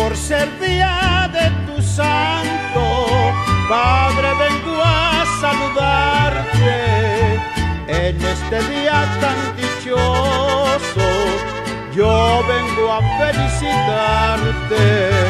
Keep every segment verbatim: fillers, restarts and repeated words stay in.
por ser día de tu santo, Padre, vengo a saludarte. En este día tan dichoso, yo vengo a felicitarte.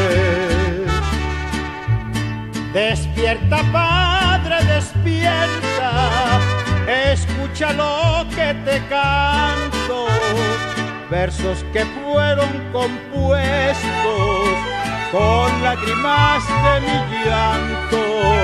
Despierta, Padre, despierta, escucha lo que te canto, versos que fueron compuestos con lágrimas de mi llanto.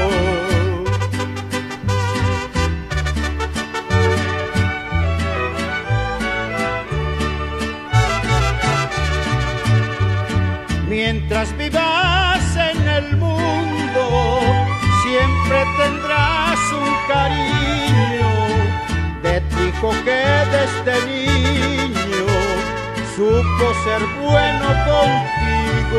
Mientras vivas en el mundo, siempre tendrás un cariño de tu hijo que desde niño supo ser bueno contigo.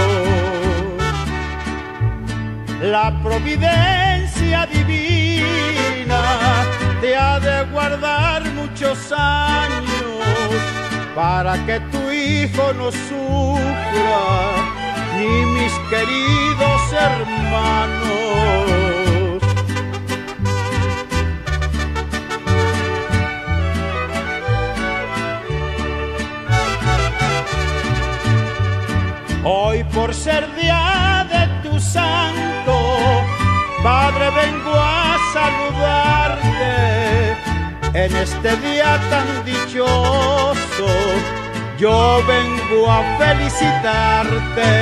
La providencia divina te ha de guardar muchos años para que tu hijo no sufra, ni mis queridos hermanos. Hoy por ser día de tu santo, Padre, vengo a saludarte. En este día tan dichoso, yo vengo a felicitarte.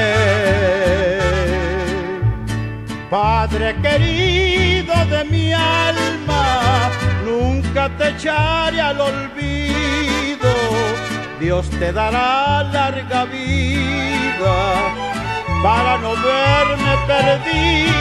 Padre querido de mi alma, nunca te echaré al olvido. Dios te dará larga vida para no verme perdido.